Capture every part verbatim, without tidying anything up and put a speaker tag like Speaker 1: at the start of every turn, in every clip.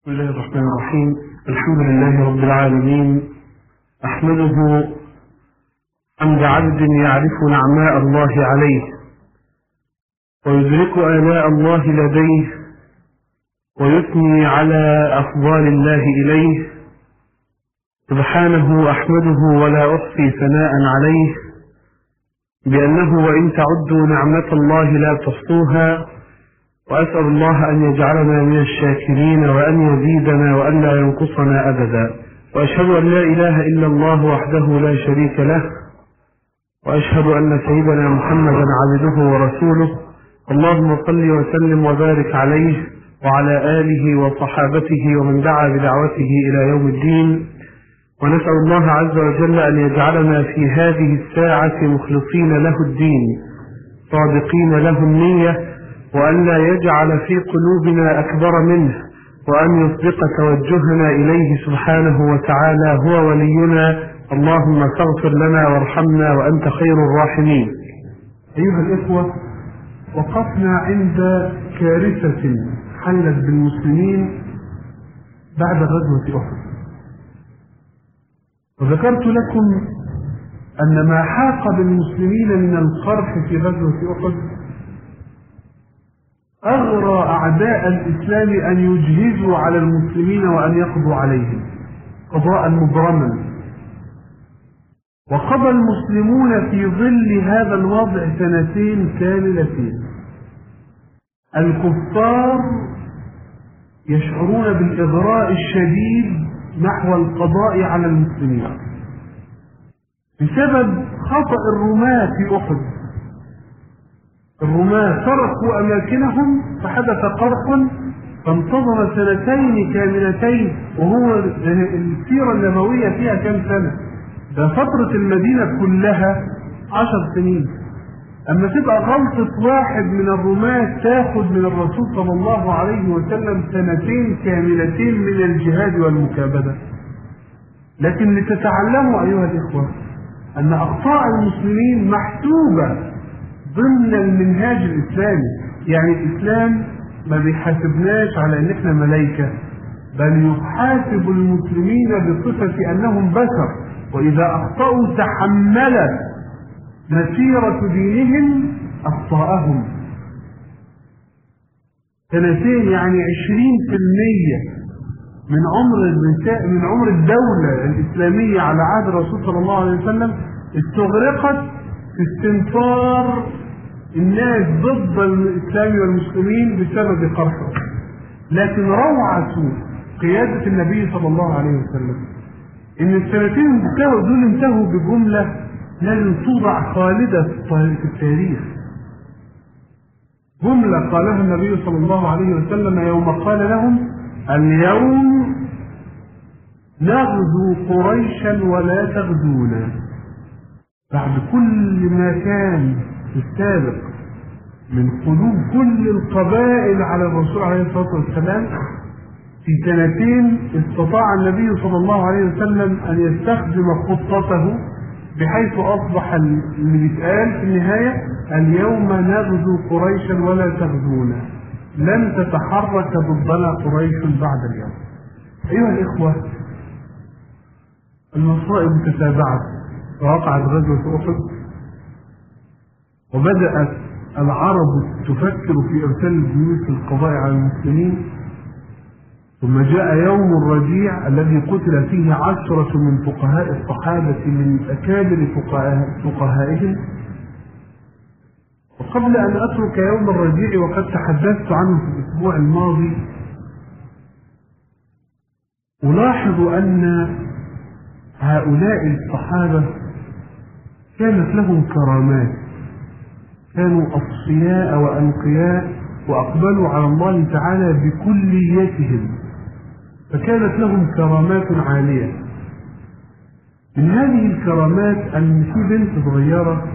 Speaker 1: بسم الله الرحمن الرحيم. الحمد لله رب العالمين، أحمده حمد عبد يعرف نعماء الله عليه ويدرك آلاء الله لديه ويثني على أفضال الله إليه. سبحانه أحمده ولا أحصي ثناء عليه بأنه وإن تعدوا نعمة الله لا تحصوها، وأسأل الله أن يجعلنا من الشاكرين وأن يزيدنا وأن لا ينقصنا أبدا. وأشهد أن لا إله إلا الله وحده لا شريك له، وأشهد أن سيدنا محمدا عبده ورسوله. اللهم صل وسلم وبارك عليه وعلى آله وصحابته ومن دعا بدعوته إلى يوم الدين. ونسأل الله عز وجل أن يجعلنا في هذه الساعة مخلصين له الدين صادقين له النية، وأن لا يجعل في قلوبنا أكبر منه، وأن يصدق توجهنا إليه سبحانه وتعالى. هو ولينا، اللهم فاغفر لنا وارحمنا وأنت خير الراحمين.
Speaker 2: أيها الإخوة، وقفنا عند كارثة حلت بالمسلمين بعد غزوة أحد، وذكرت لكم أن ما حاق بالمسلمين من القرح في غزوة أحد أغرى أعداء الإسلام أن يجهزوا على المسلمين وأن يقضوا عليهم قضاء مبرما. وقضى المسلمون في ظل هذا الوضع سنتين كاملتين. الكفار يشعرون بالإغراء الشديد نحو القضاء على المسلمين بسبب خطأ الرماة في أحد. الرماة تركوا أماكنهم فحدث قرح فانتظر سنتين كاملتين، وهو السيرة النبوية فيها كم سنة؟ ده فترة المدينة كلها عشر سنين. أما تبقى غلطة واحد من الرماة تاخد من الرسول صلى الله عليه وسلم سنتين كاملتين من الجهاد والمكابدة. لكن لتتعلموا أيها الإخوة أن أخطاء المسلمين محسوبة ضمن المنهاج الإسلامي. يعني الإسلام ما بيحاسبناش على أن احنا ملائكة، بل يحاسب المسلمين بصفة أنهم بشر، وإذا أخطأوا تحملت مسيرة دينهم أخطاءهم. سنتين يعني عشرين في المية من عمر من عمر الدولة الإسلامية على عهد الرسول صلى الله عليه وسلم استغرقت في استنفار الناس ضد الإسلام والمسلمين بسبب قرحه. لكن روعة قيادة النبي صلى الله عليه وسلم إن السنتين انتهوا دول انتهوا بجملة لازم توضع خالدة في التاريخ. جملة قالها النبي صلى الله عليه وسلم يوم قال لهم: اليوم نغزو قريشا ولا تغزونا. بعد كل ما كان في السابق من قلوب كل القبائل على الرسول عليه الصلاة والسلام، في سنتين استطاع النبي صلى الله عليه وسلم أن يستخدم خطته بحيث أصبح اللي بيتقال في النهاية: اليوم نغزو قريشا ولا تغزونا، لن تتحرك ضدنا قريش بعد اليوم. أيها الإخوة، المصائب تتابعت ووقعت غزوة أحد، وبدأت العرب تفكر في إرسال الجيوش للقضاء على المسلمين. ثم جاء يوم الرجيع الذي قتل فيه عشرة من فقهاء الصحابة من أكابر فقهائهم. وقبل أن أترك يوم الرجيع وقد تحدثت عنه في الأسبوع الماضي، ألاحظ أن هؤلاء الصحابة كانت لهم كرامات، كانوا أصفياء وأنقياء وأقبلوا على الله تعالى بكليتهم، فكانت لهم كرامات عالية. من هذه الكرامات أن في بنت صغيرة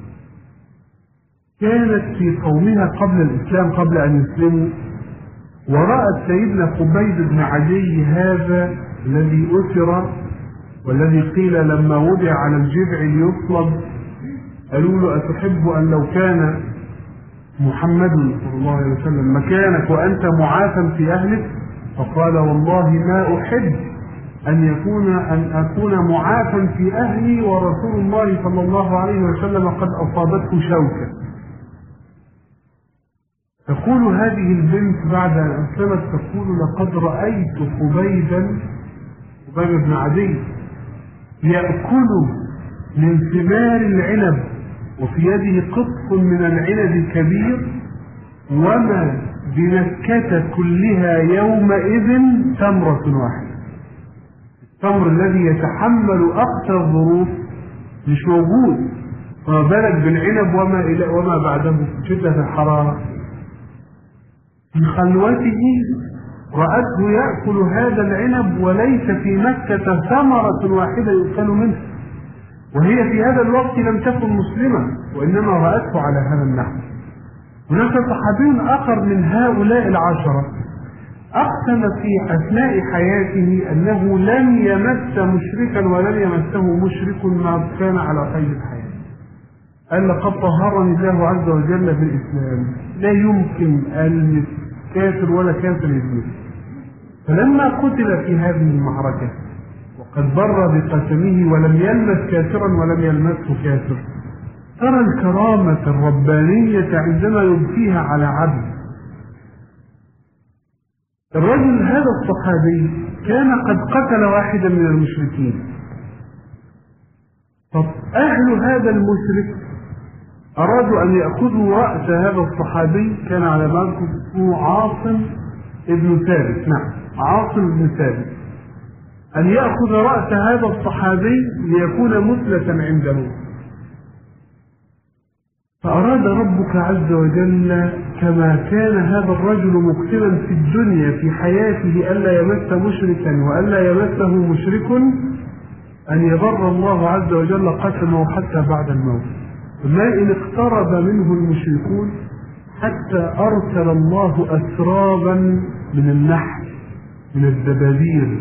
Speaker 2: كانت في قومها قبل الإسلام قبل أن يسلموا، ورأت سيدنا خبيب بن عدي هذا الذي أسر والذي قيل لما وضع على الجذع ليصلب قالوا له: أتحب أن لو كان محمد صلى الله عليه وسلم مكانك وأنت معافى في أهلك؟ فقال والله ما أحب أن يكون أن أكون معافا في أهلي ورسول الله صلى الله عليه وسلم قد أصابته شوكة. تقول هذه البنت بعد أن أسلمت، تقول لقد رأيت خبيبا خبيب بن عدي يأكل من ثمار العنب وفي يده قطف من العنب كبير، وما بمكة كلها يومئذ تمرة واحدة. التمر الذي يتحمل أقصى الظروف مش موجود، فما بالك بالعنب وما إلى وما بعده شدة الحرارة. في خلوته رأته يأكل هذا العنب وليس في مكة ثمرة واحدة يؤكل منه، وهي في هذا الوقت لم تكن مسلمة وإنما رأته على هذا النحو. هناك صحابي آخر من هؤلاء العشرة أقسم في أثناء حياته أنه لن يمس مشركا ولن يمسه مشرك ما كان على قيد الحياة. قال لقد طهرني الله عز وجل بالإسلام، لا يمكن أن كافر ولا كافر يزيد. فلما قتل في هذه المعركة وقد بر بقسمه ولم يلمس كافرا ولم يلمسه كافر، ترى الكرامة الربانية عندما يبكيها على عبد. الرجل هذا الصحابي كان قد قتل واحدا من المشركين، فأهل هذا المشرك أرادوا أن يأخذوا رأس هذا الصحابي، كان على بالك اسمه عاصم ابن ثابت، نعم عاصم ابن ثابت، أن يأخذ رأس هذا الصحابي ليكون مثلة عنده. فأراد ربك عز وجل كما كان هذا الرجل مقتلا في الدنيا في حياته ألا يمس مشركا وألا يمسه مشرك، أن يبر الله عز وجل قسمه حتى بعد الموت. ما إن اقترب منه المشركون حتى أرسل الله أسرابا من النحل من الدبابير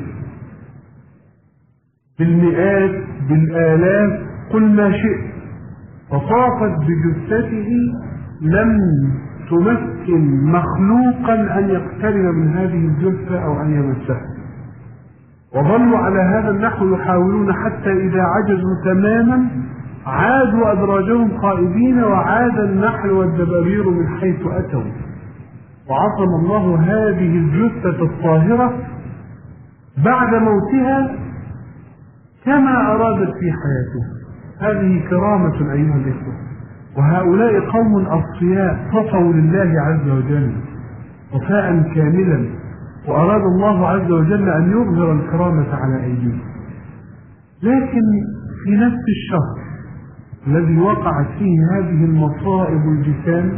Speaker 2: بالمئات بالآلاف قل ما شئت، فطافت بجثته لم تمكن مخلوقا أن يقترب من هذه الجثة أو أن يمسها. وظلوا على هذا النحو يحاولون حتى إذا عجزوا تماما عادوا أدراجهم خائبين، وعاد النحل والدبابير من حيث أتوا، وعصم الله هذه الجثة الطاهرة بعد موتها كما أرادت في حياتها. هذه كرامة أيها الإخوة، وهؤلاء قوم أصفياء صفوا لله عز وجل وفاء كاملا، وأراد الله عز وجل أن يظهر الكرامة على أيديهم. لكن في نفس الشهر الذي وقعت فيه هذه المصائب الجسام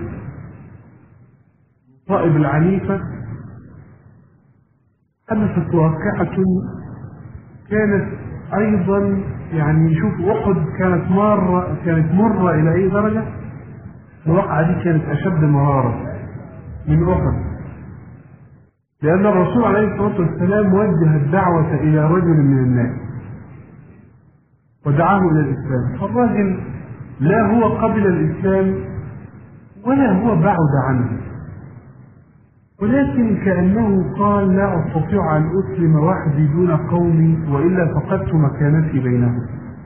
Speaker 2: المصائب العنيفة، حدثت واقعة كانت أيضا يعني شوف أحد كانت مرة كانت مرة إلى أي درجة؟ الواقعة دي كانت أشد مرارة من أحد، لأن الرسول عليه الصلاة والسلام وجه الدعوة إلى رجل من الناس ودعاه إلى الإسلام، فالرجل لا هو قبل الإسلام ولا هو بعد عنه، ولكن كأنه قال لا أستطيع أن أسلم وحدي دون قومي وإلا فقدت مكانتي بينهم.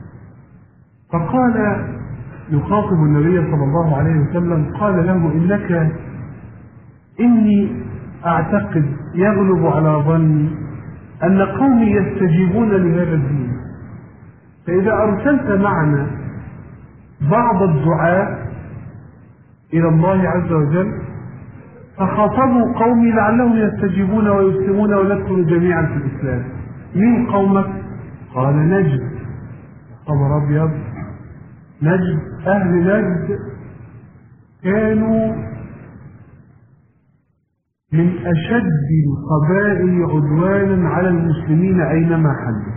Speaker 2: فقال يخاطب النبي صلى الله عليه وسلم قال له إنك إني أعتقد يغلب على ظني أن قومي يستجيبون لهذا الدين، فإذا أرسلت معنا بعض الدعاء إلى الله عز وجل فخاطبوا قومي لعلهم يستجيبون ويسلمون وندخل جميعا في الإسلام. مين قومك؟ قال نجد. خبر أبيض، نجد. أهل نجد كانوا من أشد القبائل عدوانا على المسلمين أينما حلوا.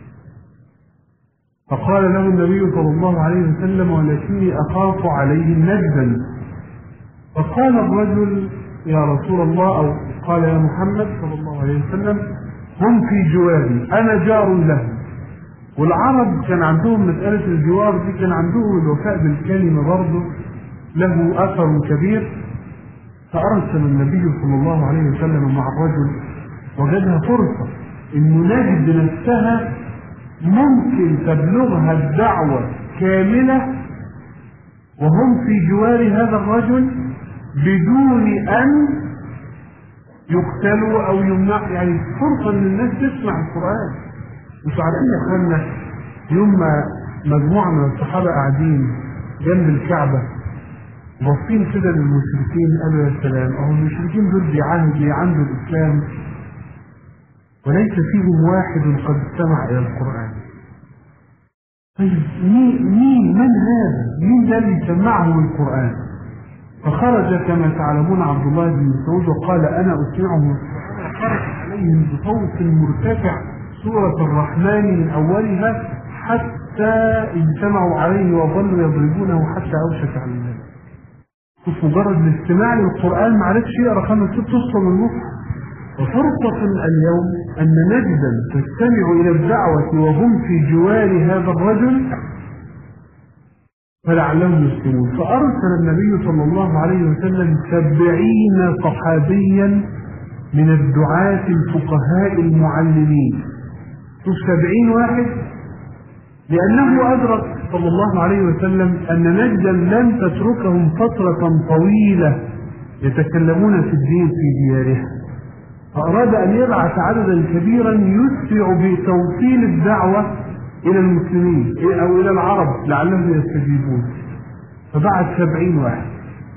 Speaker 2: فقال له النبي صلى الله عليه وسلم ولكني أخاف عليهم نجدا. فقال الرجل يا رسول الله، أو قال يا محمد صلى الله عليه وسلم هم في جواري أنا جار لهم. والعرب كان عندهم مسألة الجوار دي، كان عندهم الوفاء بالكلمة برضه له أثر كبير. فأرسل النبي صلى الله عليه وسلم مع الرجل وجدها فرصة إنه نجد نفسها ممكن تبلغها الدعوة كاملة وهم في جوار هذا الرجل بدون أن يقتلوا أو يمنع، يعني فرصة إن الناس تسمع القرآن. مش عارفين يا أخوانا يوم ما مجموعة من الصحابة قاعدين جنب الكعبة باصين كده للمشركين قالوا يا سلام، أهو المشركين دول بيعاندوا الإسلام وليس فيهم واحد قد استمع إلى القرآن. طيب مين مين من هذا؟ مين ده اللي سمعه القرآن؟ فخرج كما تعلمون عبد الله بن مسعود وقال أنا أسمعهم القرآن. خرج عليهم بصوت مرتفع سورة الرحمن من أولها حتى اجتمعوا عليه وظلوا يضربونه حتى أوشك على الناس. شوف مجرد الاستماع للقرآن ما عرفش يقرأ خمس ست أسطر من المصحف. وفرصة اليوم أن نجدا تستمع إلى الدعوة وهم في جوار هذا الرجل فلعلهم يسلمون. فأرسل النبي صلى الله عليه وسلم سبعين صحابيا من الدعاة الفقهاء المعلمين. شوف سبعين واحد، لأنه أدرك صلى الله عليه وسلم أن نجدا لن تتركهم فترة طويلة يتكلمون في الدين في ديارها، فأراد أن يبعث عددا كبيرا يسرع بتوصيل الدعوة إلى المسلمين أو إلى العرب لعلهم يستجيبون. فبعث سبعين واحد.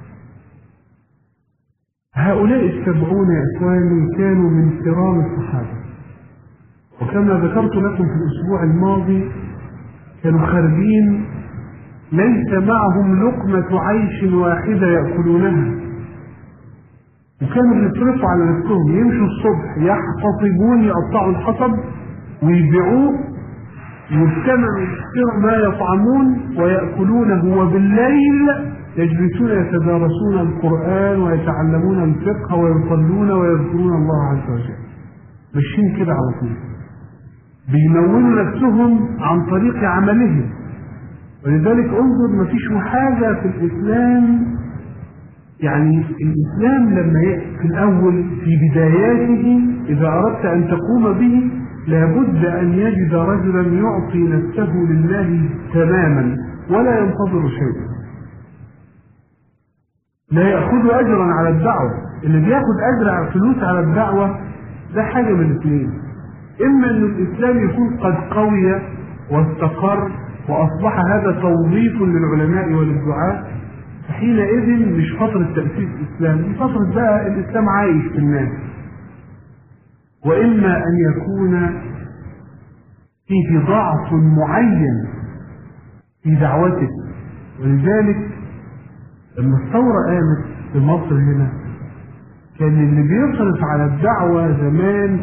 Speaker 2: هؤلاء السبعون يا إخواني كانوا من كرام الصحابة، وكما ذكرت لكم في الأسبوع الماضي كانوا خارجين ليس معهم لقمة عيش واحدة يأكلونها، وكانوا يصرفوا على نفسهم، يمشوا الصبح يحتطبون يقطعوا الحطب ويبيعوه يجتمعوا يشتروا ما يطعمون ويأكلونه، وبالليل يجلسون يتدارسون القرآن ويتعلمون الفقه ويصلون ويذكرون الله عز وجل. ماشيين كده على طول بيمولوا نفسهم عن طريق عملهم. ولذلك انظر ما فيش حاجة في الإسلام، يعني الإسلام لما في الأول في بداياته إذا أردت أن تقوم به لابد أن يجد رجلا يعطي نفسه لله تماما ولا ينتظر شيئا، لا يأخذ أجرا على الدعوة. اللي بيأخذ أجر فلوس على الدعوة ده حاجة من الاثنين، إما أن الإسلام يكون قد قوي واستقر وأصبح هذا توظيف للعلماء وللدعاء، حينئذ مش فترة تأسيس الإسلام، دي فترة بقى الإسلام عايش في الناس. وإما أن يكون فيه ضعف معين في دعوته. ولذلك لما الثورة قامت في مصر هنا كان اللي بيصرف على الدعوة زمان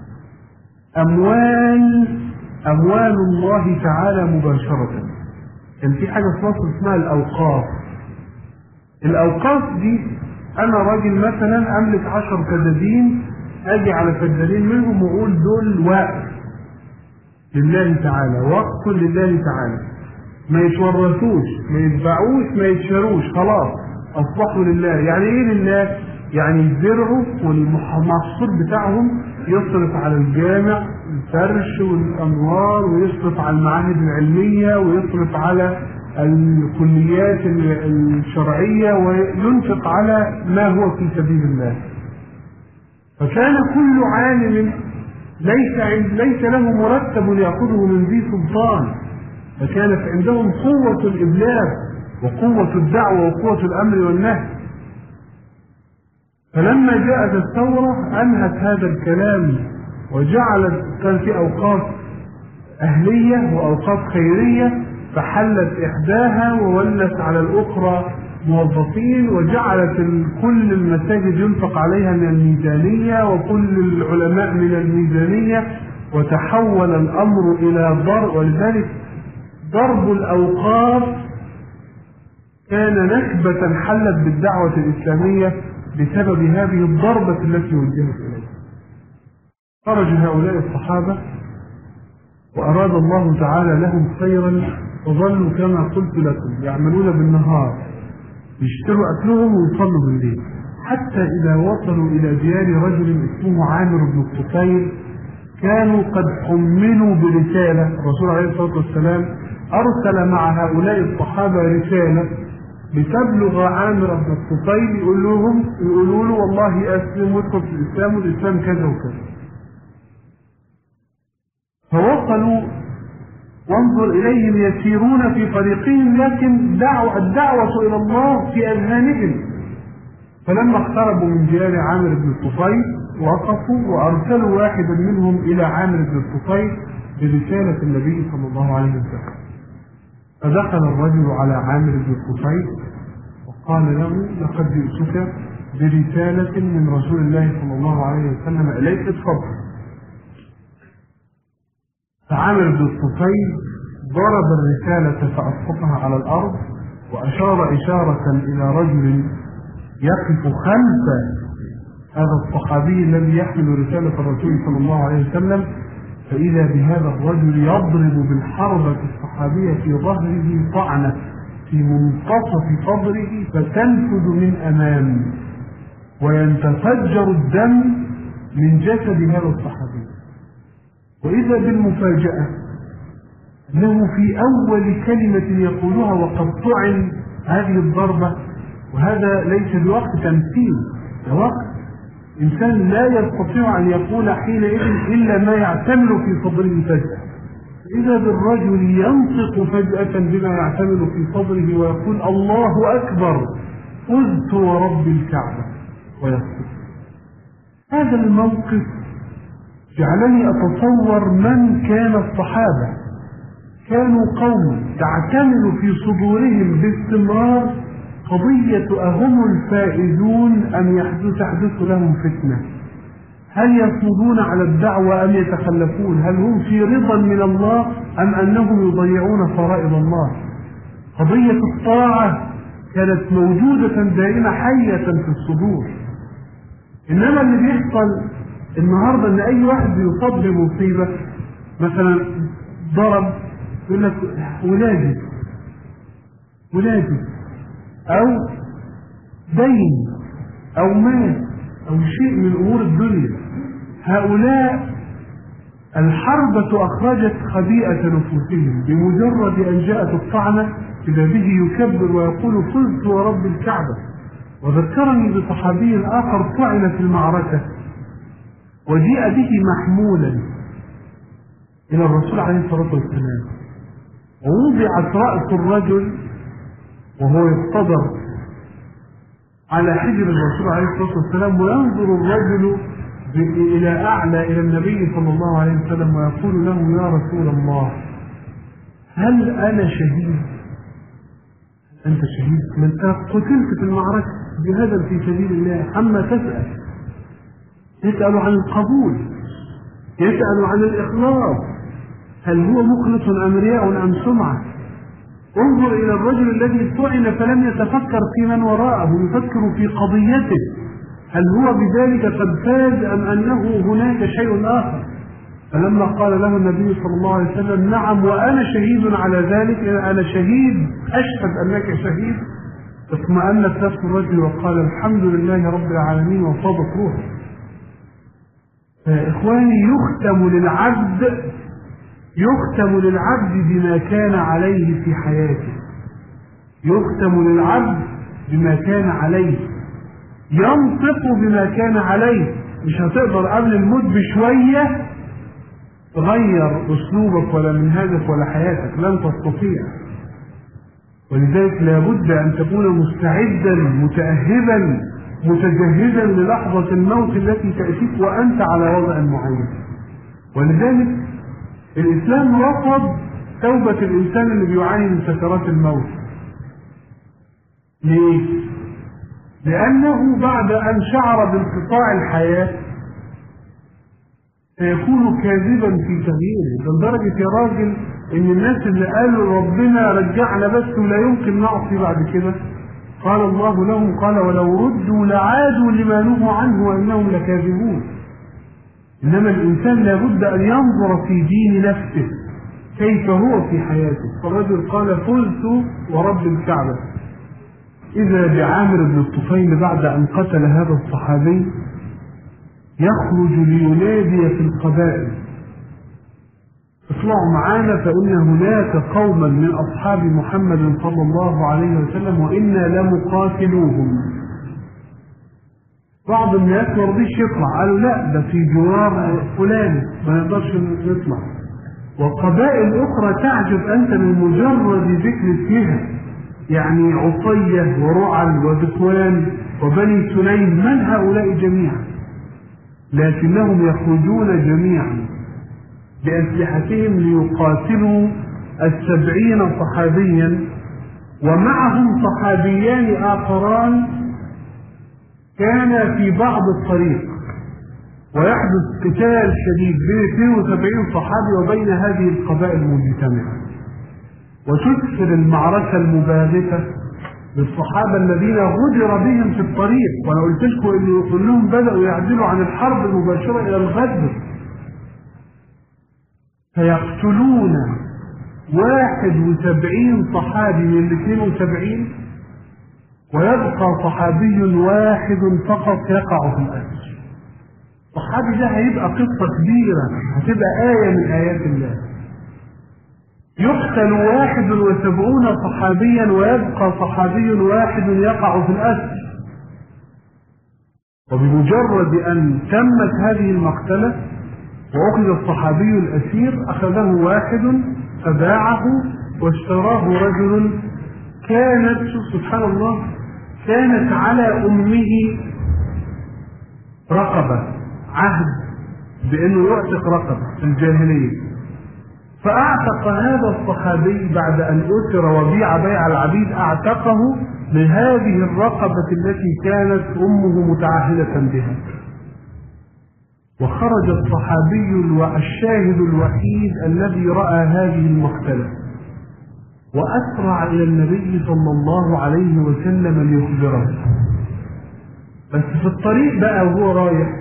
Speaker 2: أموال أموال الله تعالى مباشرة. كان في حاجة في مصر اسمها الأوقاف. الأوقاف دي أنا راجل مثلا أملك عشر فدادين، أجي على فدادين منهم وأقول دول وقف لله تعالى، وقف لله تعالى، ما يتورثوش ما يتباعوش ما يتشروش، خلاص أصبحوا لله. يعني إيه لله؟ يعني يزرعوا والمحصول بتاعهم يصرف على الجامع الفرش والأنوار، ويصرف على المعاهد العلمية، ويصرف على الكليات الشرعية، وينفق على ما هو في سبيل الله. فكان كل عالم ليس ليس له مرتب يأخذه من ذي سلطان، فكانت عندهم قوة الإبلاغ وقوة الدعوة وقوة الأمر والنهي. فلما جاءت الثورة أنهت هذا الكلام وجعلت كان في أوقاف أهلية وأوقاف خيرية، فحلت إحداها وولت على الأخرى موظفين، وجعلت كل المساجد ينفق عليها من الميزانية وكل العلماء من الميزانية، وتحول الأمر إلى ضرب. ولذلك ضرب الأوقاف كان نكبة حلت بالدعوة الإسلامية بسبب هذه الضربة التي وجهت إليها. خرج هؤلاء الصحابة وأراد الله تعالى لهم خيرا، وظلوا كما قلت لكم يعملون بالنهار، يشتروا أكلهم ويصلوا بالليل، حتى إذا وصلوا إلى ديار رجل اسمه عامر بن الطفيل كانوا قد حملوا برسالة. الرسول عليه الصلاة والسلام أرسل مع هؤلاء الصحابة رسالة لتبلغ عامر بن الطفيل يقول لهم يقولوا له والله أسلم وادخل في الإسلام والإسلام كذا وكذا. فوصلوا وانظر إليهم يسيرون في طريقهم لكن دعوة الدعوة إلى الله في أذهانهم. فلما اقتربوا من ديار عامر بن الطفيل وقفوا وأرسلوا واحدا منهم إلى عامر بن الطفيل برسالة النبي صلى الله عليه وسلم. فدخل الرجل على عامر بن الطفيل وقال له لقد جئتك برسالة من رسول الله صلى الله عليه وسلم إليك اتفضل. فعامر بن الطفيل ضرب الرسالة فأسقطها على الأرض وأشار إشارة إلى رجل يقف خلف هذا الصحابي الذي يحمل رسالة الرسول صلى الله عليه وسلم. فإذا بهذا الرجل يضرب بالحربة الصحابية في ظهره طعنة في منتصف صدره فتنفذ من أمام ويتفجر الدم من جسد هذا الصحابي. وإذا بالمفاجأة أنه في أول كلمة يقولها وقد طعن هذه الضربة، وهذا ليس بوقت تمثيل، ده وقت إنسان لا يستطيع أن يقول حينئذ إلا ما يعتمل في صدره فجأة. إذا بالرجل ينطق فجأة بما يعتمل في صدره ويقول الله أكبر فزت ورب الكعبة ويصدق. هذا الموقف جعلني أتصور من كان الصحابة. كانوا قوم تعتمل في صدورهم باستمرار قضية أهم الفائزون أم يحدث تحدث لهم فتنة؟ هل يصمدون على الدعوة أم يتخلفون؟ هل هم في رضا من الله أم أنهم يضيعون فرائض الله؟ قضية الطاعة كانت موجودة دائما حية في الصدور. إنما اللي بيحصل النهاردة أن أي واحد يصاب بمصيبة مثلا ضرب يقول لك ولادي ولادي أو دين أو مال أو شيء من أمور الدنيا. هؤلاء الحربة أخرجت خبيئة نفوسهم بمجرد أن جاءت الطعنة إذا به يكبر ويقول فزت ورب الكعبة. وذكرني بصحابي آخر طعن في المعركة وجيء به محمولا إلى الرسول عليه الصلاة والسلام ووضعت رأس الرجل وهو يقتدر على حجر الرسول عليه الصلاة والسلام، وينظر الرجل إلى أعلى إلى النبي صلى الله عليه وسلم ويقول له يا رسول الله هل أنا شهيد؟ أنت شهيد؟ من قتلت في المعركة جهادا في سبيل الله، أما تسأل يسأل عن القبول، يسأل عن الإخلاص، هل هو مخلص أم رياء أم سمعة؟ انظر إلى الرجل الذي طعن فلم يتفكر في من وراءه، يفكر في قضيته، هل هو بذلك قد فاز أم أنه هناك شيء آخر؟ فلما قال له النبي صلى الله عليه وسلم نعم وأنا شهيد على ذلك، أنا شهيد أشهد أنك شهيد، اطمأنت نفس الرجل وقال الحمد لله رب العالمين وفاضت روحه. فإخواني يختم للعبد يختم للعبد بما كان عليه في حياته، يختم للعبد بما كان عليه، ينطق بما كان عليه. مش هتقدر قبل الموت بشوية تغير أسلوبك ولا منهجك ولا حياتك، لن تستطيع. ولذلك لابد أن تكون مستعدا متأهبا متجهزا للحظة الموت التي تأتيك وأنت على وضع معين. ولذلك الإسلام رفض توبة الإنسان اللي بيعاني من سكرات الموت. ليه؟ لأنه بعد أن شعر بانقطاع الحياة سيكون كاذبا في تغييره، لدرجة يا راجل إن الناس اللي قالوا ربنا رجعنا بس ولا يمكن نعصي بعد كده، قال الله لهم قال ولو ردوا لعادوا لما نهوا عنه وإنهم لكاذبون. إنما الإنسان لابد أن ينظر في دين نفسه كيف هو في حياته. فالرجل قال فزت ورب الكعبة، إذا بعامر بن الطفيل بعد أن قتل هذا الصحابي يخرج لينادي في القبائل: اطلعوا معانا فإن هناك قوما من أصحاب محمد صلى الله عليه وسلم وإنا لمقاتلوهم. بعض الناس ما رضيش يطلع، قالوا لا ده في جوار فلان ما نقدرش نطلع. وقبائل أخرى تعجب أنت من مجرد ذكر اسمها، يعني عطية ورعل وذكوان وبني سليم، من هؤلاء جميعا؟ لكنهم يخرجون جميعا بأسلحتهم ليقاتلوا السبعين صحابيا، ومعهم صحابيان آخران كان في بعض الطريق، ويحدث قتال شديد بين اثنين وسبعين صحابي وبين هذه القبائل المجتمعة، وتكثر المعركة المباغتة بالصحابة الذين غدر بهم في الطريق. وأنا قلت لكم إن كلهم بدأوا يعدلوا عن الحرب المباشرة إلى الغدر، فيقتلون واحد وسبعين صحابي من الاثنين وسبعين، ويبقى صحابي واحد فقط يقع في الأسر. الصحابي ده هيبقى قصة كبيرة، هتبقى آية من آيات الله. يقتل واحد وسبعون صحابيا ويبقى صحابي واحد يقع في الأسر. وبمجرد أن تمت هذه المقتلة وأخذ الصحابي الأسير، أخذه واحد فباعه واشتراه رجل. كانت سبحان الله كانت على أمه رقبة، عهد بأنه يعتق رقبة في الجاهلية، فأعتق هذا الصحابي بعد أن أسر وبيع بيع العبيد، أعتقه لهذه الرقبة التي كانت أمه متعهدة بها. وخرج الصحابي الشاهد الوحيد الذي رأى هذه المقتلة، وأسرع إلى النبي صلى الله عليه وسلم ليخبره. بس في الطريق بقى وهو رايح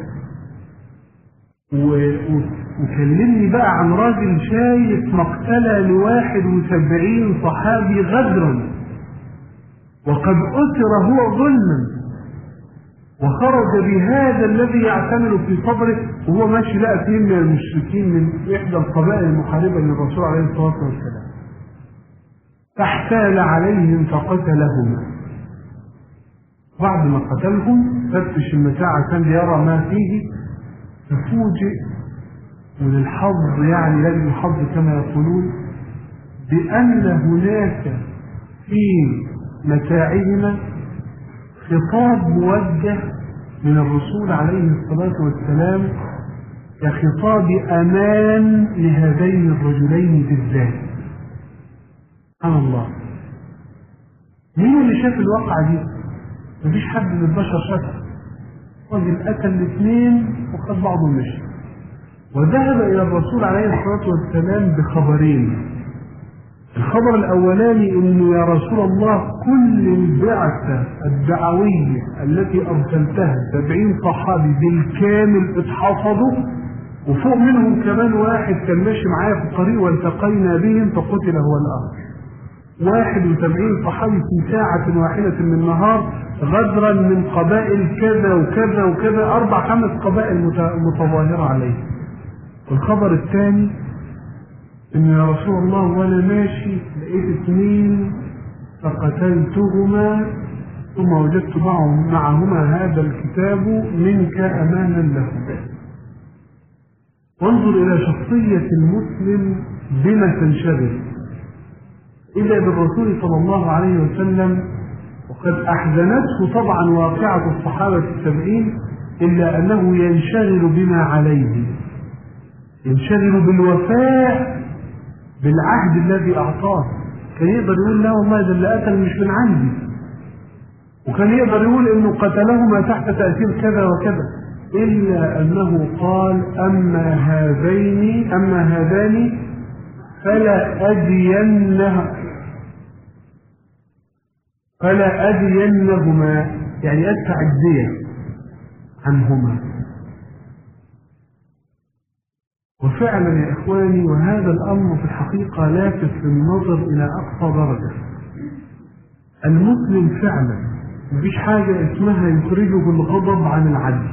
Speaker 2: وكلمني بقى عن راجل شايف مقتلة لواحد وسبعين صحابي غدرا، وقد أسر هو ظلما، وخرج بهذا الذي يعتمل في صدره، وهو ماشي لقى اثنين من المشركين من إحدى القبائل المحاربة للرسول عليه الصلاة والسلام، فاحتال عليهم فقتلهما. بعد ما قتلهم فتش المتاع عشان يرى ما فيه، ففوجئ من الحظ، يعني لجل الحظ كما يقولون، بأن هناك في متاعهما خطاب موجه من الرسول عليه الصلاة والسلام كخطاب أمان لهذين الرجلين بالذات. سبحان الله، مين اللي شاف الواقعة دي؟ مفيش حد من البشر شافها. راجل قتل الاثنين وخد بعضه ومشي، وذهب إلى الرسول عليه الصلاة والسلام بخبرين. الخبر الأولاني إنه يا رسول الله كل البعثة الدعوية التي أرسلتها سبعين صحابي بالكامل اتحفظوا، وفوق منهم كمان واحد كان ماشي معايا في الطريق والتقينا بهم فقتل هو الآخر. واحد وسبعين صحابي في ساعة واحدة من النهار غدرا من قبائل كذا وكذا وكذا، أربع خمس قبائل متظاهرة عليه. والخبر الثاني إن يا رسول الله وأنا ماشي لقيت اثنين فقتلتهما ثم وجدت معهما هذا الكتاب منك أمانا لهم. وانظر إلى شخصية المسلم بما تنشغل. إذا بالرسول صلى الله عليه وسلم وقد أحزنته طبعا واقعة الصحابة السبعين، إلا أنه ينشغل بما عليه، ينشغل بالوفاء بالعهد الذي أعطاه. كان يقدر يقول لا والله ده اللي قتل مش من عندي، وكان يقدر يقول إنه قتلهما تحت تأثير كذا وكذا، إلا أنه قال أما هذين أما هذان فلا أدينه فلا أدينهما، يعني أدفع الدية عنهما. وفعلا يا إخواني، وهذا الأمر في الحقيقة لافت للنظر إلى أقصى درجة. المسلم فعلا مفيش حاجة اسمها يخرجه الغضب عن العدل،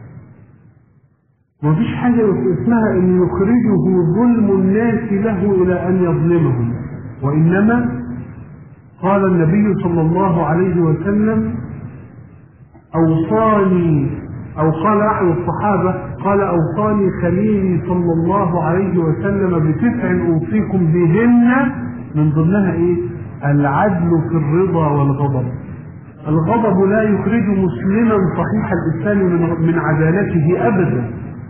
Speaker 2: ومفيش حاجة اسمها أن يخرجه ظلم الناس له إلى أن يظلمهم، وإنما قال النبي صلى الله عليه وسلم أوصاني، أو قال أحد الصحابة قال أوصاني خليلي صلى الله عليه وسلم بتسع أوصيكم بهن، من ضمنها إيه؟ العدل في الرضا والغضب. الغضب لا يخرج مسلما صحيح الإسلام من عدالته أبدا،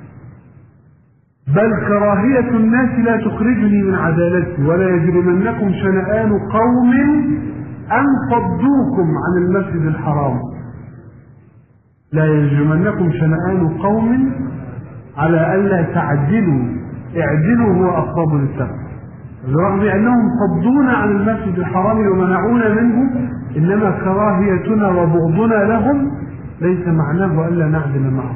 Speaker 2: بل كراهية الناس لا تخرجني من عدالتي. ولا يجرمنكم شنآن قوم أن صدوكم عن المسجد الحرام، لا يجرمنكم شنآن قوم على ألا تعدلوا، اعدلوا هو أقرب للتقوى. الرغم بأنهم صدونا عن المسجد الحرام ومنعونا منه، إنما كراهيتنا وبغضنا لهم ليس معناه ألا نعدل معهم.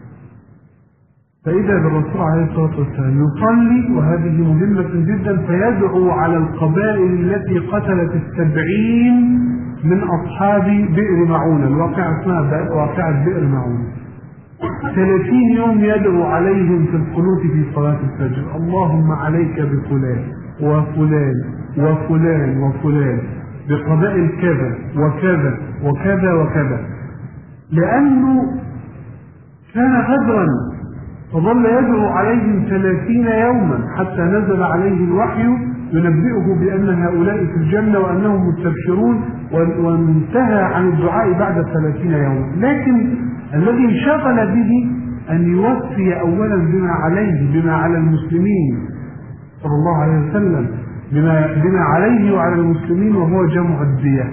Speaker 2: فإذا بالرسول عليه الصلاة والسلام يصلي، وهذه مهمة جدا، فيدعو على القبائل التي قتلت السبعين من أصحاب بئر معونة، الواقعة اسمها واقعة بئر معونة. ثلاثين يوم يدعو عليهم في القنوت في صلاة الفجر: اللهم عليك بفلان وفلان وفلان وفلان بقبائل كذا وكذا وكذا وكذا، لأنه كان غدرا، فظل يدعو عليهم ثلاثين يوما حتى نزل عليه الوحي ينبئه بأن هؤلاء في الجنة وأنهم مستبشرون، وانتهى عن الدعاء بعد ثلاثين يوما. لكن الذي انشغل به أن يوفي أولا بما عليه، بما على المسلمين صلى الله عليه وسلم، بما, بما عليه وعلى المسلمين، وهو جمع الدية.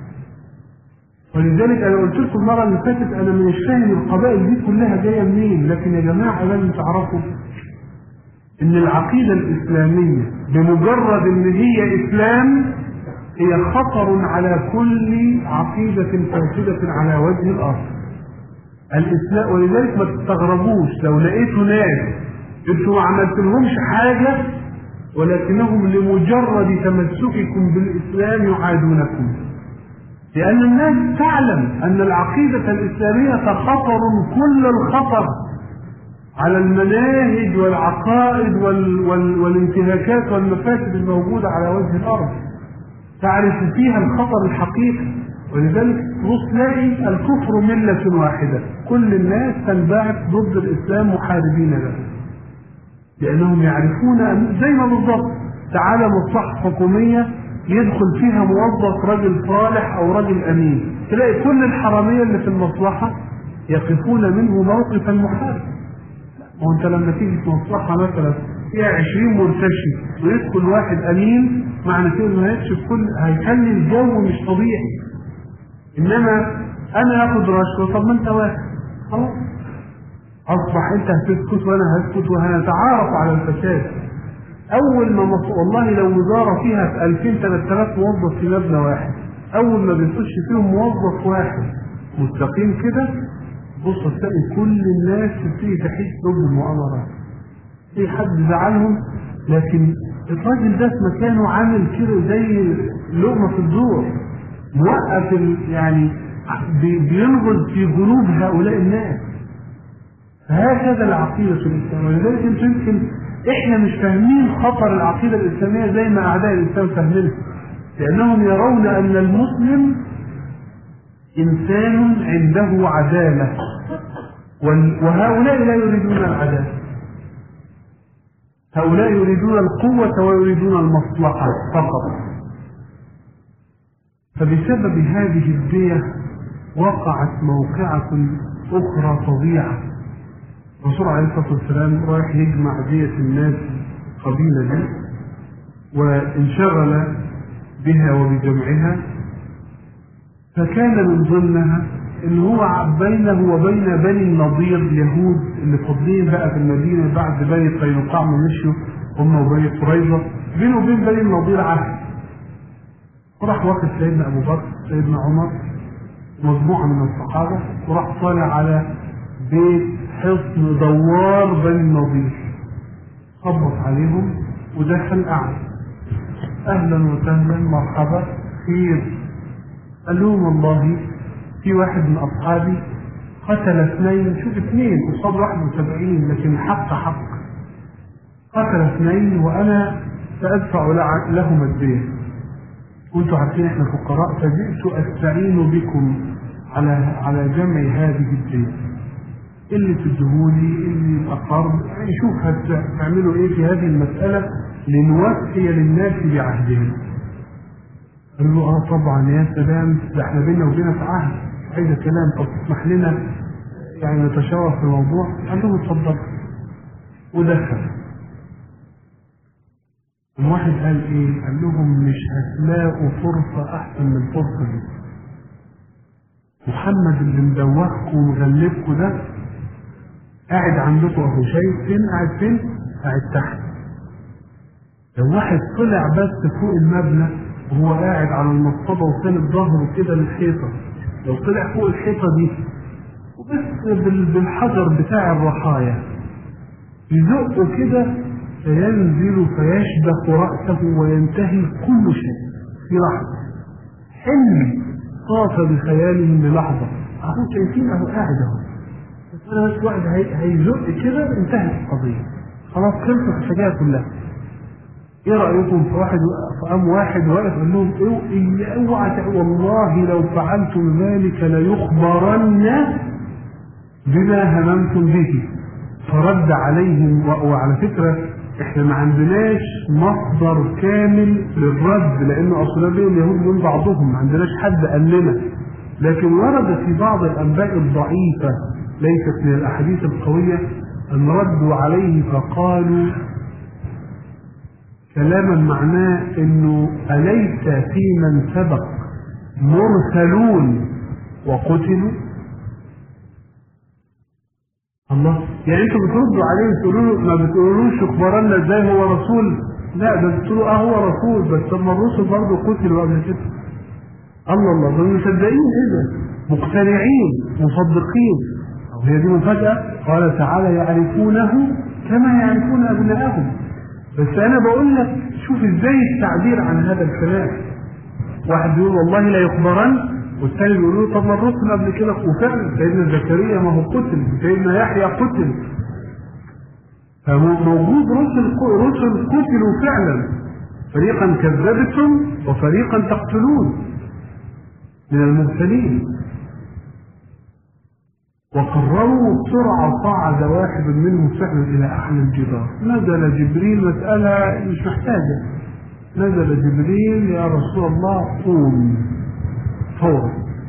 Speaker 2: ولذلك أنا قلت لكم المرة اللي فاتت أنا مش فاهم القبائل دي كلها جاية منين، لكن يا جماعة لازم تعرفوا إن العقيدة الإسلامية بمجرد إن هي إسلام هي خطر على كل عقيدة فاسدة على وجه الأرض. الإسلام، ولذلك ما تستغربوش لو لقيتوا ناس انتوا ما عملتلهمش حاجة ولكنهم لمجرد تمسككم بالإسلام يعادونكم، لأن الناس تعلم أن العقيدة الإسلامية خطر كل الخطر على المناهج والعقائد وال وال والانتهاكات والمفاسد الموجودة على وجه الأرض، تعرف فيها الخطر الحقيقي. ولذلك تلاقي الكفر ملة واحدة، كل الناس تنبعث ضد الإسلام محاربين له، لأنهم يعرفون أن زي ما بالضبط تعالى مصلحة حكومية يدخل فيها موظف رجل صالح أو رجل أمين، تلاقي كل الحرامية اللي في المصلحة يقفون منه موقف المحارب. وانت لما تيجي في مصلحة مثلا فيها عشرين مرتشي ويدخل واحد أمين، معنى كده انه هيكشف كل، هيخلي الجو مش طبيعي. إنما أنا آخد رشوة، طب ما أنت واحد خلاص أصبح أنت هتسكت وأنا هسكت وهنتعارف على الفساد. أول ما مصر والله لو وزارة فيها في ألفين ثلاثة آلاف موظف في مبنى واحد، أول ما بيخش فيهم موظف واحد مستقيم كده، بص تلاقي كل الناس تبتدي تحس ضد المؤامرات، في حد زعلهم، لكن الراجل ده في مكانه عامل كده زي لقمة في الزور، موقف يعني بينغز في قلوب هؤلاء الناس. هكذا العقيدة الإسلامية. ولذلك انتم يمكن احنا مش فاهمين خطر العقيدة الإسلامية زي ما أعداء الإسلام فاهمينها، لأنهم يرون أن المسلم إنسان عنده عدالة، وهؤلاء لا يريدون العدالة، هؤلاء يريدون القوة ويريدون المصلحة فقط. فبسبب هذه الدية وقعت موقعة أخرى فظيعة. الرسول عليه الصلاة والسلام رايح يجمع دية الناس قبيلة دي، وانشغل بها وبجمعها، فكان من ضمنها ان هو بينه وبين بني النضير اليهود اللي فاضلين بقى في المدينة بعد بني قينقاع ما مشوا هم وبني قريظة، بينه وبين بني النضير عهد. وراح واخد سيدنا أبو بكر سيدنا عمر مجموعة من الصحابة، وراح طالع على بيت حصن دوار بني النضير، خبط عليهم ودخل قعد: أهلا وسهلا، مرحبا، خير، قال لهم والله في واحد من أصحابي قتل اثنين، شوف اثنين قصاد واحد وسبعين، لكن حق حق، قتل اثنين وأنا سأدفع لهم الدين، وانتم عارفين احنا فقراء، فجئت أستعين بكم على على جمع هذه الدين، اللي تدهوني اللي الأقرب، يعني شوف هتعملوا ايه في هذه المسألة لنوفي للناس بعهدهم. قال له اه طبعا يا سلام، ده احنا بينا وبينك عهد، عايز كلام، طب تسمح لنا يعني نتشاور في الموضوع؟ قال له اتفضل. ودخل. الواحد قال ايه؟ قال لهم مش هتلاقوا فرصة احسن من الفرصة دي. محمد اللي مدوخكم ومغلبكم ده قاعد عندكم اهو، شايف فين؟ قاعد فين؟ قاعد تحت. لو واحد طلع بس فوق المبنى وهو قاعد على المصطبة وساند ظهره كده للحيطة، لو طلع فوق الحيطة دي وبس بالحجر بتاع الرحايا يزقه كده فينزل فيشبك رأسه وينتهي كل شيء في لحظة. حلم طاف بخياله للحظة، اهو شايفين اهو قاعد اهو، بس انا بس واحد هيزق كده انتهت القضية، خلاص خلصت الحكاية كلها. ايه رأيكم في واحد فقام واحد واقف قال لهم ايه اوعى والله لو فعلتم ذلك ليخبرن بما هممتم به. فرد عليهم، وعلى فكرة احنا ما عندناش مصدر كامل للرد، لانه اصلا بين اليهود من بعضهم ما عندناش حد قال لنا، لكن ورد في بعض الانباء الضعيفة ليست من الاحاديث القوية ان ردوا عليه فقالوا كلاما معناه انه اليس في من سبق مرسلون وقتلوا؟ الله، يعني انتوا بتردوا عليه تقولوا ما بتقولوش اخبرنا ازاي هو رسول؟ لا، ده بتقولوا اه هو رسول، بس لما الرسل برضه قتلوا قبل كده. الله الله، دول مصدقين ايه ده؟ مقتنعين مصدقين. وهي دي مفاجأة، قال تعالى يعرفونه كما يعرفون ابنائهم. بس انا بقول لك شوف ازاي التعبير عن هذا الكلام. واحد بيقول والله لا يخبرن، والثاني بيقول له طب ما الرسل قبل كده، وفعلا سيدنا زكريا ما هو قتل، سيدنا يحيى قتل، فموجود رسل رسل قتلوا فعلا، فريقا كذبتم وفريقا تقتلون من المرسلين. وقرروا بسرعة صعد واحد منهم فعلا إلى أعلى الجدار، نزل جبريل، مسألة مش محتاجة، نزل جبريل يا رسول الله قوم فورا.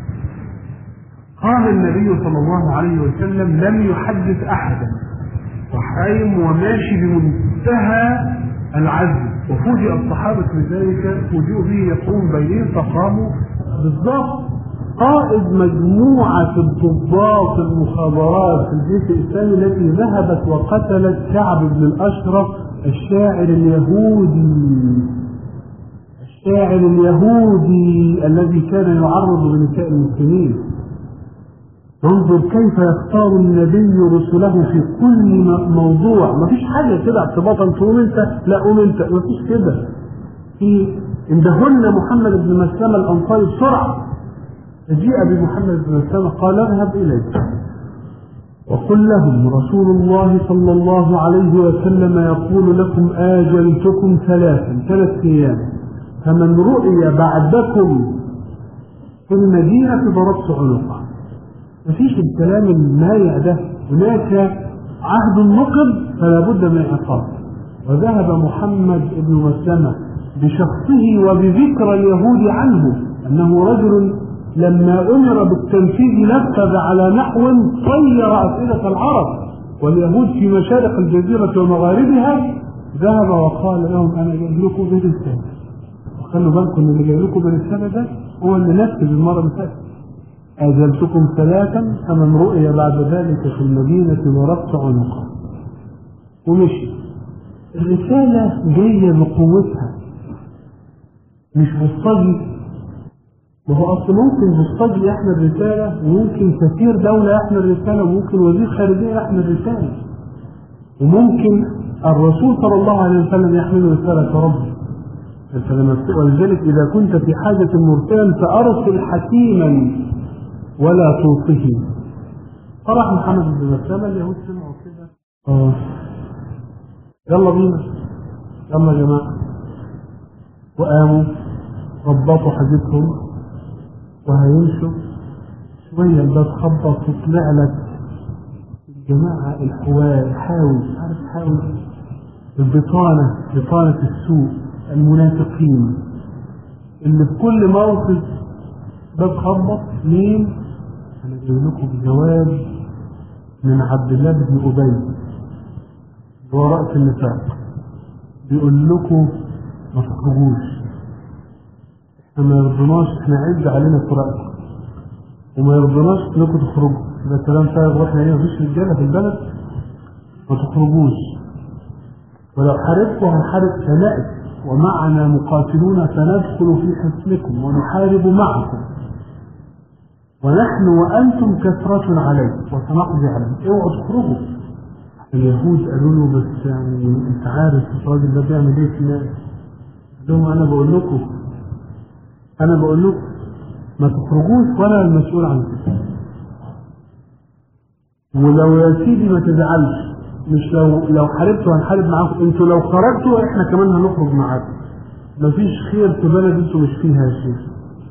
Speaker 2: قال النبي صلى الله عليه وسلم لم يحدث أحدا، وحايم وماشي بمنتهى العزم، وفوجئ الصحابة بذلك، فوجئوا به يقوم بينهم فقاموا بالضبط. قائد مجموعة الضباط المخابرات في الجيش الإسلامي التي ذهبت وقتلت كعب بن الأشرف الشاعر اليهودي، الشاعر اليهودي الذي كان يعرض بنساء المسلمين. انظر كيف يختار النبي رسله في كل موضوع، ما فيش حاجة كده اعتباطا تقوم انت لا قوم انت، ما فيش كده. في اندهن محمد بن مسلمة الأنصاري بسرعة، فجيء بمحمد بن مسلمة قال اذهب إليك وقل لهم رسول الله صلى الله عليه وسلم يقول لكم آجلتكم ثلاثا ثلاث أيام، فمن رؤي بعدكم في المدينة ضربت عنقه. مفيش الكلام المايع ده، هناك عهد نقض فلا بد من عقاب. وذهب محمد بن مسلمة بشخصه وبذكر اليهود عنه أنه رجل لما أمر بالتنفيذ نفذ على نحو طير أفئدة العرب واليهود في مشارق الجزيرة ومغاربها. ذهب وقال لهم أنا جاي لكم برسالة، وخلوا بالكم اللي جاي لكم برسالة ده هو اللي نفذ المرة اللي فاتت. أجلتكم ثلاثا فمن رؤي بعد ذلك في المدينة ضربت عنقه. ومشي. الرسالة جاية بقوتها، مش بسطجي. وهو أصل ممكن بسطجي يحمل رسالة، وممكن سفير دولة يحمل رسالة، وممكن وزير خارجية يحمل رسالة، وممكن الرسول صلى الله عليه وسلم يحمل رسالة ربه. ولذلك إذا كنت في حاجة مرسلا فأرسل حكيما ولا توصه. فرح محمد بن مسلمة، اليهود سمعوا كده اه يلا بينا يلا يا جماعة، وقاموا ربطوا حاجتهم وهيمشوا شوية، الباب خبط وطلع لك الجماعة الحوال حاوي، عارف حاوي البطانة، بطانة السوء، المنافقين اللي في كل موقف باب خبط. مين؟ أنا جاي لكم بجواب من عبد الله بن أبي هو رأس النفاق، بيقول لكم ما تخرجوش، احنا ما يرضناش، احنا عز علينا فراقكم وما يرضناش انكم تخرجوا. ده كلام فارغ، واحنا هنا مفيش رجاله في البلد، ما تخرجوش، ولو حاربتوا هنحارب سنائك ومعنا مقاتلون فندخل في حصنكم ونحارب معكم ونحن وانتم كثرة عليكم وسنقضي عليكم، اوعوا تخرجوا. اليهود قالوا له بس يعني انت عارف الراجل ده بيعمل ايه في الناس؟ قال لهم انا بقول لكم انا بقول لكم ما تخرجوش ولا المسؤول عن كده، ولو يا سيدي ما تزعلش، مش لو لو حاربتوا هنحارب معاكم، انتوا لو خرجتوا احنا كمان هنخرج معاكم، مفيش خير في بلد انتوا مش فيها يا شيخ.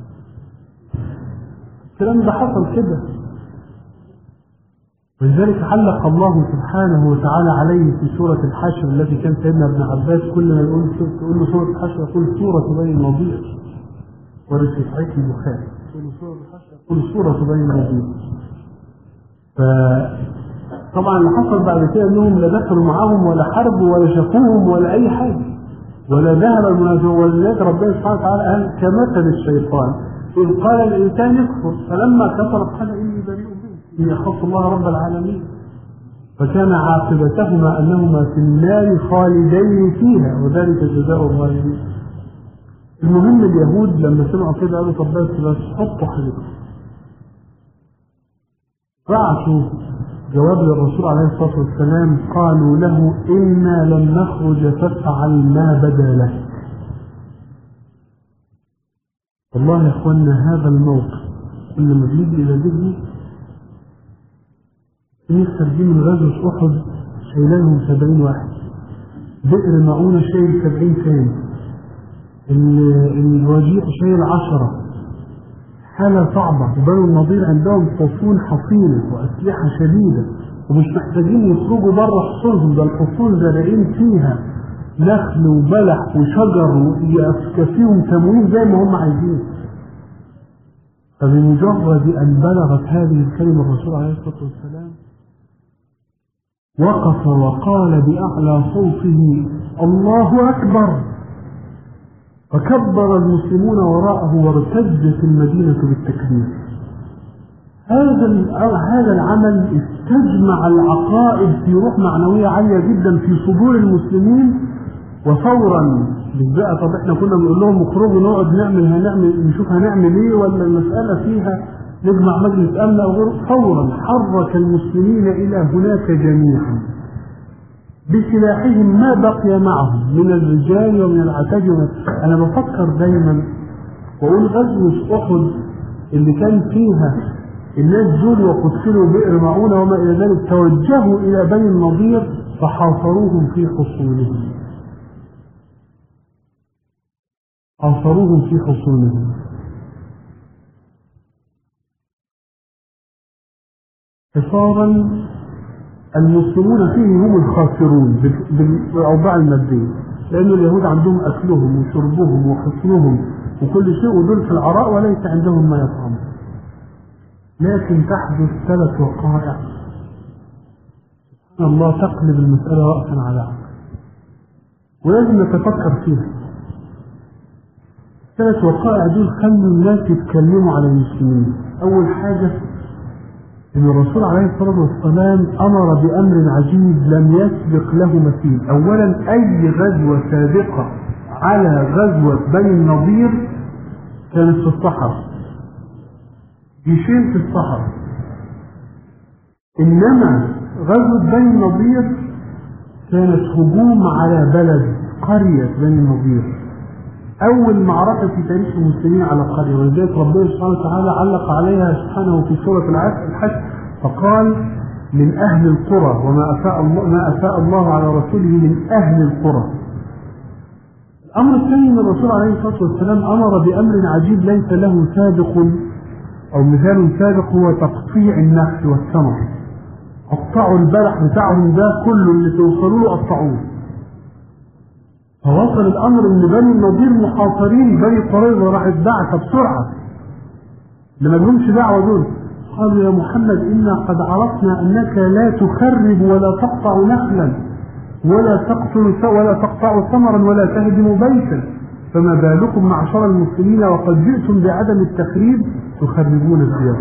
Speaker 2: الكلام ده حصل كده، ولذلك علق الله سبحانه وتعالى عليه في سورة الحشر التي كان سيدنا ابن عباس كل ما يقول تقول له سورة الحشر يقول سورة بني النضير، ورث صحيح البخاري يقول سورة الحشر يقول سورة بني النضير. فطبعا اللي حصل بعد كده انهم لا دخلوا معاهم ولا حاربوا ولا شافوهم ولا اي حاجه ولا ذهب المنافقون، ولذلك ربنا سبحانه وتعالى قال كمثل الشيطان إذ قال الإنسان يكفر فلما كفر قال إني بريء منك إني أخاف الله رب العالمين، فكان عاقبتهما أنهما في النار خالدين فيها وذلك جزاء الظالمين. المهم اليهود لما سمعوا كده قالوا طب بس بس حطوا حاجتكم، بعثوا جواب للرسول عليه الصلاة والسلام قالوا له إنا لم نخرج فافعل ما بدا لك. والله يا اخوانا هذا الموقف كل ما بيجي الى ذهني نفسر دي من غزوة احد شايلانهم سبعين واحد، بئر معونة شايل سبعين ثاني، الوجيع شايل عشرة، حالة صعبة. وبنو النضير عندهم حصون حصينة وأسلحة شديدة ومش محتاجين يخرجوا بره حصونهم، ده الحصون زارعين فيها نخل وبلح وشجر ويكفيهم تموين زي ما هم عايزين. فبمجرد أن بلغت هذه الكلمة الرسول عليه الصلاة والسلام وقف وقال بأعلى صوته الله أكبر، فكبر المسلمون وراءه وارتجت المدينة بالتكبير. هذا هذا العمل استجمع العقائد في روح معنوية عالية جدا في صدور المسلمين، وفورا بالذات طب احنا كنا بنقول لهم اخرجوا نقعد نعمل هنعمل نشوف هنعمل ايه ولا المسألة فيها نجمع مجلس امن او غيره، فورا حرك المسلمين الى هناك جميعا بسلاحهم ما بقي معهم من الرجال ومن العتاد. انا بفكر دايما واقول غزوة احد اللي كان فيها الناس دول وقتلوا بئر معونة وما الى ذلك توجهوا الى بني النضير فحاصروهم في حصونهم حاصروهم في حصونهم حصارا المسلمون فيه هم الخاسرون بالأوضاع المادية، لأن اليهود عندهم أكلهم وشربهم وحصنهم وكل شيء ودول في العراء وليس عندهم ما يطعمون. لكن تحدث ثلاث وقائع سبحان الله تقلب المسألة رأسا على عقل ولازم نتفكر فيها. ثلاث وقائع دول خلوا الناس يتكلموا على المسلمين. أول حاجة إن الرسول عليه الصلاة والسلام أمر بأمر عجيب لم يسبق له مثيل. أولا أي غزوة سابقة على غزوة بني النضير كانت في الصحراء، جيشين في الصحراء، إنما غزوة بني النضير كانت هجوم على بلد قرية بني النضير. أول معركة في تاريخ المسلمين على قرية، ولذلك ربنا سبحانه وتعالى علق عليها سبحانه في سورة الحج فقال من أهل القرى، وما أفاء الله, ما أفاء الله على رسوله من أهل القرى. الأمر الثاني من الرسول عليه الصلاة والسلام أمر بأمر عجيب ليس له سابق أو مثال سابق، هو تقطيع النخل والثمر. قطعوا البلح بتاعهم ده كله اللي توصلوا له قطعوه. فوصل الأمر إن بني النضير محاصرين بني قريظة، راحت بعثة بسرعة لما لهمش دعوة دول، قالوا يا محمد إنا قد عرفنا أنك لا تخرب ولا تقطع نخلا ولا تقتل ولا تقطع ثمرا ولا تهدم بيتا، فما بالكم معشر المسلمين وقد جئتم بعدم التخريب تخربون الديار.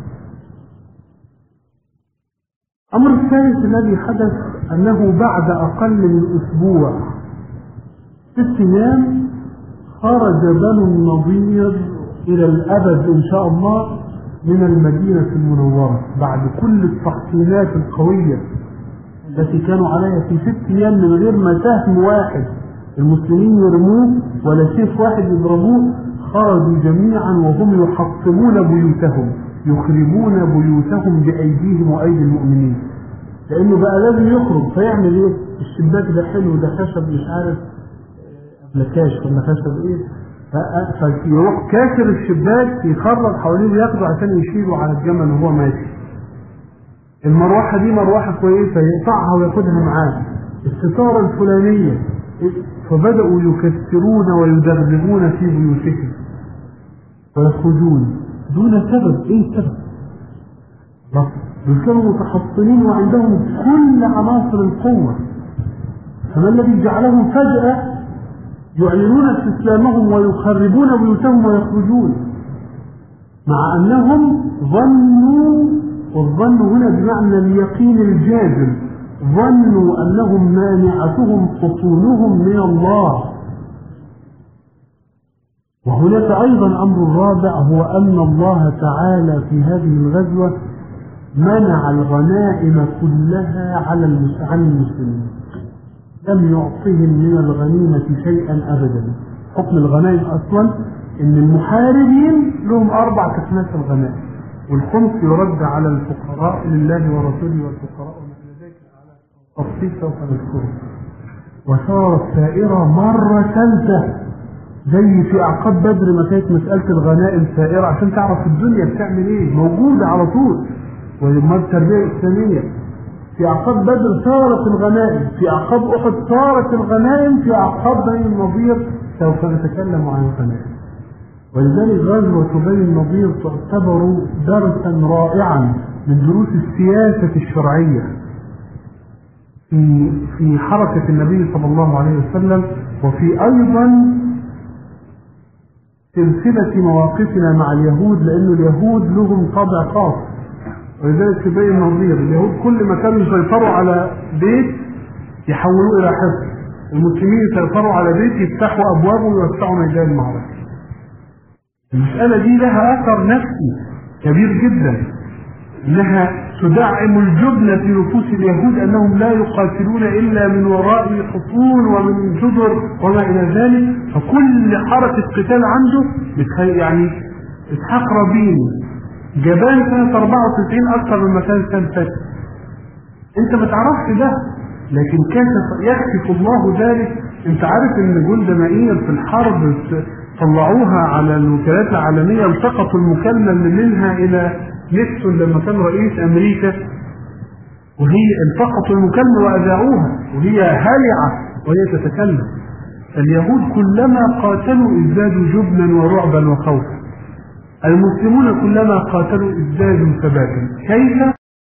Speaker 2: الأمر الثالث الذي حدث أنه بعد أقل من أسبوع ست أيام خرج بنو النضير إلى الأبد إن شاء الله من المدينة المنورة بعد كل التحصينات القوية التي كانوا عليها في ست أيام من غير ما سهم واحد المسلمين يرموه ولا سيف واحد يضربوه. خرجوا جميعا وهم يحطمون بيوتهم، يخربون بيوتهم بأيديهم وأيدي المؤمنين، لأنه بقى لازم يخرج فيعمل إيه؟ الشباك ده حلو ده خشب مش عارف لكاش ولا خشب إيه، فيروح كاسر الشباك يخرج حواليه وياخده عشان يشيله على الجمل وهو ماشي. المروحة دي مروحة كويسة يقطعها وياخدها معاه. الستارة الفلانية، فبدأوا يكسرون ويدغدغون في بيوتهم ويخرجون دون سبب. ايه السبب؟ دول كانوا متحصنين وعندهم كل عناصر القوة، فما الذي جعلهم فجأة يعلنون استسلامهم ويخربون بيوتهم ويخرجون مع أنهم ظنوا، والظن هنا بمعنى اليقين الجازم، ظنوا أنهم مانعتهم حصونهم من الله. وهناك أيضا أمر رابع، هو أن الله تعالى في هذه الغزوة منع الغنائم كلها على المسلمين، لم يعطهم من الغنيمة شيئا أبدا. حكم الغنائم أصلا إن المحاربين لهم أربع كثنات الغنائم، والخمس يرد على الفقراء لله ورسوله والفقراء وما إلى ذلك على تفصيل سوف نذكره. وصارت سائرة مرة ثالثة زي في أعقاب بدر ما كانت مسألة الغنائم سائرة، عشان تعرف الدنيا بتعمل إيه، موجودة على طول. ولما التربية الإسلامية في أعقاب بدر صارت الغنائم، في أعقاب أحد صارت الغنائم، في أعقاب بني النضير سوف نتكلم عن الغنائم. ولذلك غزوة بني النضير تعتبر درسا رائعا من دروس السياسة الشرعية في في حركة النبي صلى الله عليه وسلم، وفي أيضا سلسلة مواقفنا مع اليهود، لأن اليهود لهم طابع خاص. ولذلك في بني النضير اليهود كل ما كانوا يسيطروا على بيت يحولوه إلى حصن، المسلمين يسيطروا على بيت يفتحوا أبوابه ويوسعوا ميدان المعركة. المسألة دي لها أثر نفسي كبير جدا، إنها تدعم الجبن في نفوس اليهود أنهم لا يقاتلون إلا من وراء حصون ومن جدر وما إلى ذلك. فكل حركة قتال عنده يعني إسحاق رابين جبان سنة أربعة وتسعين أكثر من مكان سنة ستة. أنت ما تعرفش ده، لكن كشف يكشف الله ذلك. أنت عارف إن جند مائير في الحرب طلعوها على الوكالات العالمية، التقطوا المكالمة اللي منها إلى نيكسون لما كان رئيس أمريكا، وهي التقطوا المكالمة وأذاعوها وهي هالعة وهي تتكلم. اليهود كلما قاتلوا ازدادوا جبنا ورعبا وخوفا، المسلمون كلما قاتلوا ازدادوا ثباتا. كيف؟